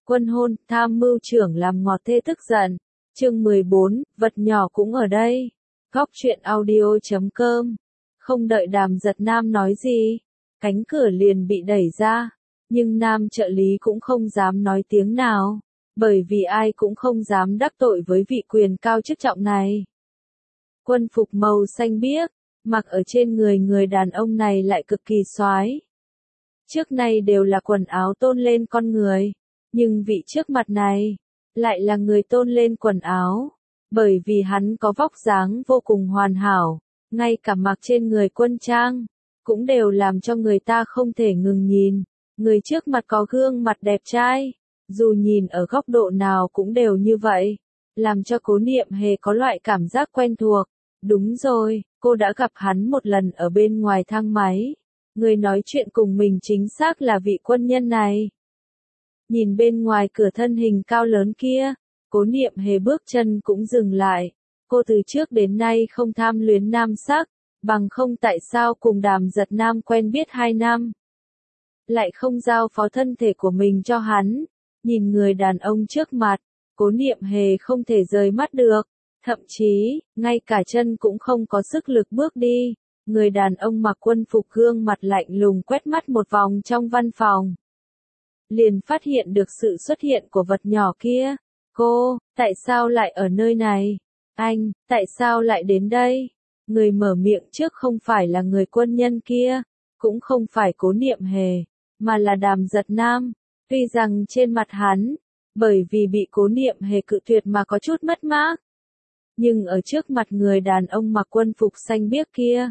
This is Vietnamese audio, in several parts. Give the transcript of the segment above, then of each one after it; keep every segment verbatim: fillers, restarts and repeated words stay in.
Quân hôn, tham mưu trưởng làm ngọt thê tức giận. Chương mười bốn, vật nhỏ cũng ở đây. Góc truyện audio chấm com. Không đợi Đàm Giật Nam nói gì, cánh cửa liền bị đẩy ra, nhưng nam trợ lý cũng không dám nói tiếng nào, bởi vì ai cũng không dám đắc tội với vị quyền cao chức trọng này. Quân phục màu xanh biếc, mặc ở trên người người đàn ông này lại cực kỳ soái. Trước nay đều là quần áo tôn lên con người, nhưng vị trước mặt này lại là người tôn lên quần áo, bởi vì hắn có vóc dáng vô cùng hoàn hảo, ngay cả mặc trên người quân trang cũng đều làm cho người ta không thể ngừng nhìn. Người trước mặt có gương mặt đẹp trai, dù nhìn ở góc độ nào cũng đều như vậy, làm cho Cố Niệm Hề có loại cảm giác quen thuộc. Đúng rồi, cô đã gặp hắn một lần ở bên ngoài thang máy. Người nói chuyện cùng mình chính xác là vị quân nhân này. Nhìn bên ngoài cửa thân hình cao lớn kia, Cố Niệm Hề bước chân cũng dừng lại. Cô từ trước đến nay không tham luyến nam sắc, bằng không tại sao cùng Đàm Giật Nam quen biết hai năm, lại không giao phó thân thể của mình cho hắn. Nhìn người đàn ông trước mặt, Cố Niệm Hề không thể rời mắt được, thậm chí, ngay cả chân cũng không có sức lực bước đi. Người đàn ông mặc quân phục gương mặt lạnh lùng quét mắt một vòng trong văn phòng, liền phát hiện được sự xuất hiện của vật nhỏ kia. Cô, tại sao lại ở nơi này? Anh, tại sao lại đến đây? Người mở miệng trước không phải là người quân nhân kia, cũng không phải Cố Niệm Hề, mà là Đàm Giật Nam. Tuy rằng trên mặt hắn, bởi vì bị Cố Niệm Hề cự tuyệt mà có chút mất mát, nhưng ở trước mặt người đàn ông mặc quân phục xanh biếc kia,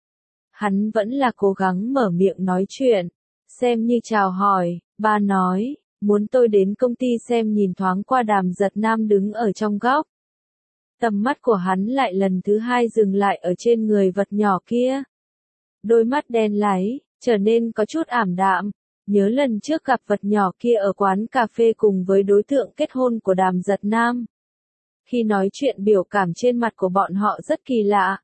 hắn vẫn là cố gắng mở miệng nói chuyện, xem như chào hỏi. Ba nói, muốn tôi đến công ty xem. Nhìn thoáng qua Đàm Giật Nam đứng ở trong góc, tầm mắt của hắn lại lần thứ hai dừng lại ở trên người vật nhỏ kia. Đôi mắt đen láy, trở nên có chút ảm đạm, nhớ lần trước gặp vật nhỏ kia ở quán cà phê cùng với đối tượng kết hôn của Đàm Giật Nam. Khi nói chuyện biểu cảm trên mặt của bọn họ rất kỳ lạ.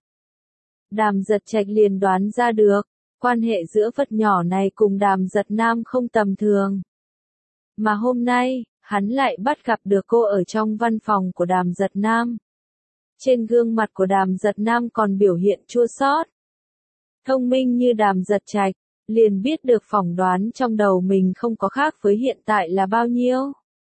Đàm Giật Trạch liền đoán ra được, quan hệ giữa vật nhỏ này cùng Đàm Giật Nam không tầm thường. Mà hôm nay, hắn lại bắt gặp được cô ở trong văn phòng của Đàm Giật Nam. Trên gương mặt của Đàm Giật Nam còn biểu hiện chua xót. Thông minh như Đàm Giật Trạch, liền biết được phỏng đoán trong đầu mình không có khác với hiện tại là bao nhiêu.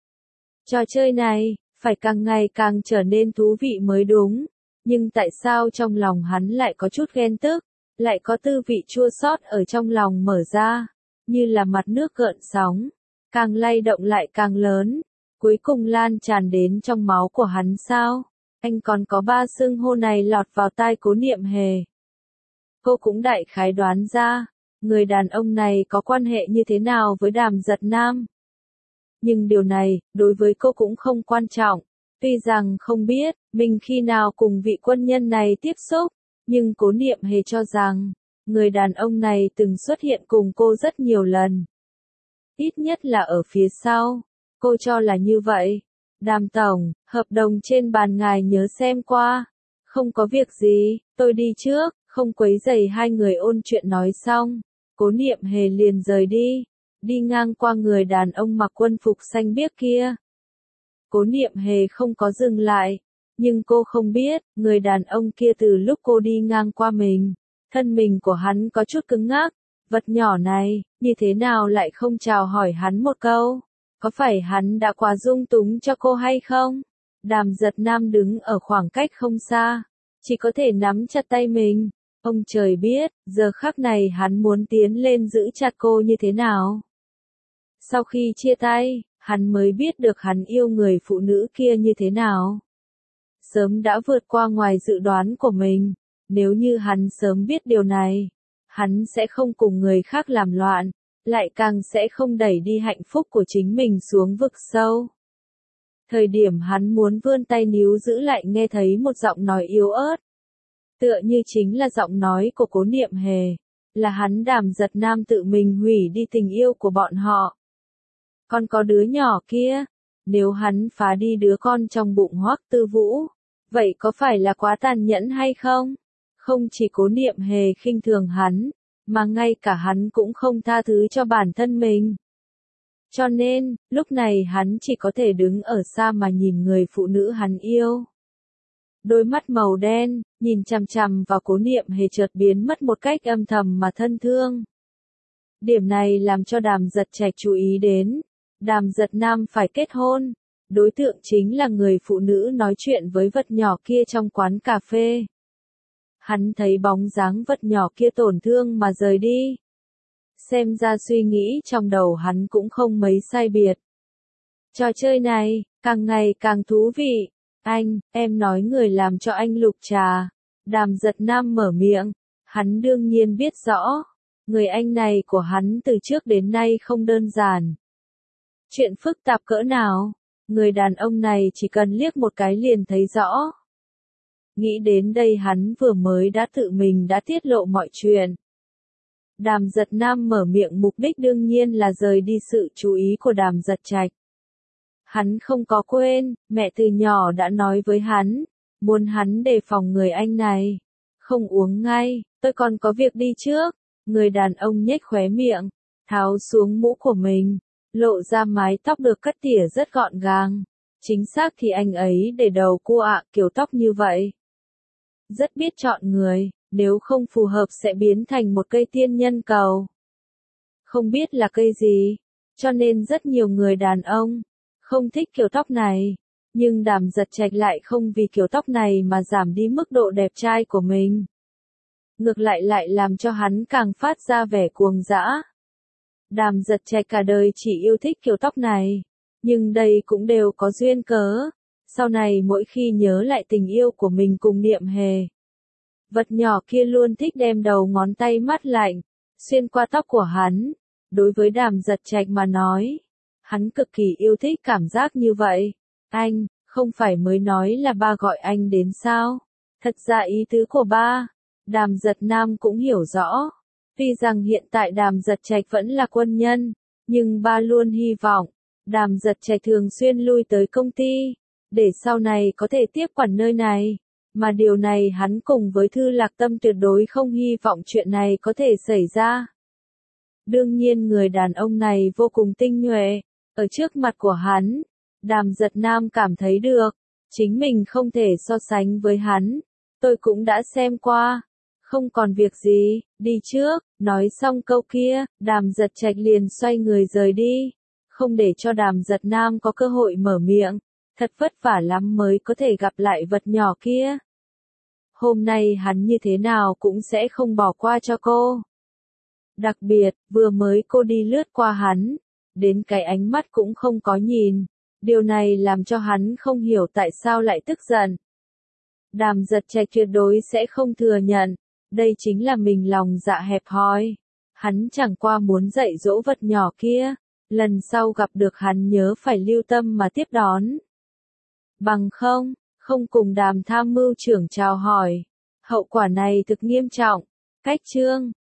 Trò chơi này, phải càng ngày càng trở nên thú vị mới đúng, nhưng tại sao trong lòng hắn lại có chút ghen tức, lại có tư vị chua xót ở trong lòng mở ra, như là mặt nước gợn sóng, càng lay động lại càng lớn, cuối cùng lan tràn đến trong máu của hắn sao? Anh còn có ba xưng hô này lọt vào tai Cố Niệm Hề. Cô cũng đại khái đoán ra, người đàn ông này có quan hệ như thế nào với Đàm Giật Nam. Nhưng điều này, đối với cô cũng không quan trọng. Tuy rằng không biết, mình khi nào cùng vị quân nhân này tiếp xúc, nhưng Cố Niệm Hề cho rằng, người đàn ông này từng xuất hiện cùng cô rất nhiều lần. Ít nhất là ở phía sau, cô cho là như vậy. Đàm tổng, hợp đồng trên bàn ngài nhớ xem qua. Không có việc gì, tôi đi trước, không quấy rầy. Hai người ôn chuyện nói xong, Cố Niệm Hề liền rời đi, đi ngang qua người đàn ông mặc quân phục xanh biếc kia. Cố Niệm Hề không có dừng lại, nhưng cô không biết, người đàn ông kia từ lúc cô đi ngang qua mình, thân mình của hắn có chút cứng ngắc. Vật nhỏ này, như thế nào lại không chào hỏi hắn một câu? Có phải hắn đã quá dung túng cho cô hay không? Đàm Giật Nam đứng ở khoảng cách không xa, chỉ có thể nắm chặt tay mình. Ông trời biết, giờ khắc này hắn muốn tiến lên giữ chặt cô như thế nào. Sau khi chia tay, hắn mới biết được hắn yêu người phụ nữ kia như thế nào. Sớm đã vượt qua ngoài dự đoán của mình. Nếu như hắn sớm biết điều này, hắn sẽ không cùng người khác làm loạn, lại càng sẽ không đẩy đi hạnh phúc của chính mình xuống vực sâu. Thời điểm hắn muốn vươn tay níu giữ lại nghe thấy một giọng nói yếu ớt. Tựa như chính là giọng nói của Cố Niệm Hề, là hắn Đàm Giật Nam tự mình hủy đi tình yêu của bọn họ. Còn có đứa nhỏ kia, nếu hắn phá đi đứa con trong bụng Hoắc Tư Vũ, vậy có phải là quá tàn nhẫn hay không? Không chỉ Cố Niệm Hề khinh thường hắn, mà ngay cả hắn cũng không tha thứ cho bản thân mình. Cho nên, lúc này hắn chỉ có thể đứng ở xa mà nhìn người phụ nữ hắn yêu. Đôi mắt màu đen, nhìn chằm chằm vào Cố Niệm Hề chợt biến mất một cách âm thầm mà thân thương. Điểm này làm cho Đàm Giật Trạch chú ý đến. Đàm Giật Nam phải kết hôn. Đối tượng chính là người phụ nữ nói chuyện với vật nhỏ kia trong quán cà phê. Hắn thấy bóng dáng vật nhỏ kia tổn thương mà rời đi. Xem ra suy nghĩ trong đầu hắn cũng không mấy sai biệt. Trò chơi này, càng ngày càng thú vị. Anh, em nói người làm cho anh lục trà. Đàm Giật Nam mở miệng. Hắn đương nhiên biết rõ. Người anh này của hắn từ trước đến nay không đơn giản. Chuyện phức tạp cỡ nào, người đàn ông này chỉ cần liếc một cái liền thấy rõ. Nghĩ đến đây hắn vừa mới đã tự mình đã tiết lộ mọi chuyện. Đàm Giật Nam mở miệng mục đích đương nhiên là rời đi sự chú ý của Đàm Giật Trạch. Hắn không có quên, mẹ từ nhỏ đã nói với hắn, muốn hắn đề phòng người anh này. Không uống ngay, tôi còn có việc đi trước. Người đàn ông nhếch khóe miệng, tháo xuống mũ của mình, lộ ra mái tóc được cắt tỉa rất gọn gàng. Chính xác thì anh ấy để đầu cô ạ kiểu tóc như vậy. Rất biết chọn người, nếu không phù hợp sẽ biến thành một cây tiên nhân cầu. Không biết là cây gì, cho nên rất nhiều người đàn ông không thích kiểu tóc này. Nhưng Đàm Giật Trạch lại không vì kiểu tóc này mà giảm đi mức độ đẹp trai của mình. Ngược lại lại làm cho hắn càng phát ra vẻ cuồng dã. Đàm Giật Trạch cả đời chỉ yêu thích kiểu tóc này, nhưng đây cũng đều có duyên cớ. Sau này mỗi khi nhớ lại tình yêu của mình cùng Niệm Hề, vật nhỏ kia luôn thích đem đầu ngón tay mát lạnh xuyên qua tóc của hắn. Đối với Đàm Giật Trạch mà nói, hắn cực kỳ yêu thích cảm giác như vậy. Anh, không phải mới nói là ba gọi anh đến sao? Thật ra ý tứ của ba, Đàm Giật Nam cũng hiểu rõ. Tuy rằng hiện tại Đàm Giật Trạch vẫn là quân nhân, nhưng ba luôn hy vọng Đàm Giật Trạch thường xuyên lui tới công ty, để sau này có thể tiếp quản nơi này. Mà điều này hắn cùng với Thư Lạc Tâm tuyệt đối không hy vọng chuyện này có thể xảy ra. Đương nhiên người đàn ông này vô cùng tinh nhuệ. Ở trước mặt của hắn, Đàm Giật Nam cảm thấy được, chính mình không thể so sánh với hắn. Tôi cũng đã xem qua. Không còn việc gì, đi trước. Nói xong câu kia, Đàm Giật Trạch liền xoay người rời đi. Không để cho Đàm Giật Nam có cơ hội mở miệng. Thật vất vả lắm mới có thể gặp lại vật nhỏ kia. Hôm nay hắn như thế nào cũng sẽ không bỏ qua cho cô. Đặc biệt, vừa mới cô đi lướt qua hắn, đến cái ánh mắt cũng không có nhìn. Điều này làm cho hắn không hiểu tại sao lại tức giận. Đàm Giật Trạch tuyệt đối sẽ không thừa nhận. Đây chính là mình lòng dạ hẹp hòi. Hắn chẳng qua muốn dạy dỗ vật nhỏ kia. Lần sau gặp được hắn nhớ phải lưu tâm mà tiếp đón. Bằng không, không cùng Đàm tham mưu trưởng chào hỏi. Hậu quả này thực nghiêm trọng. Cách chương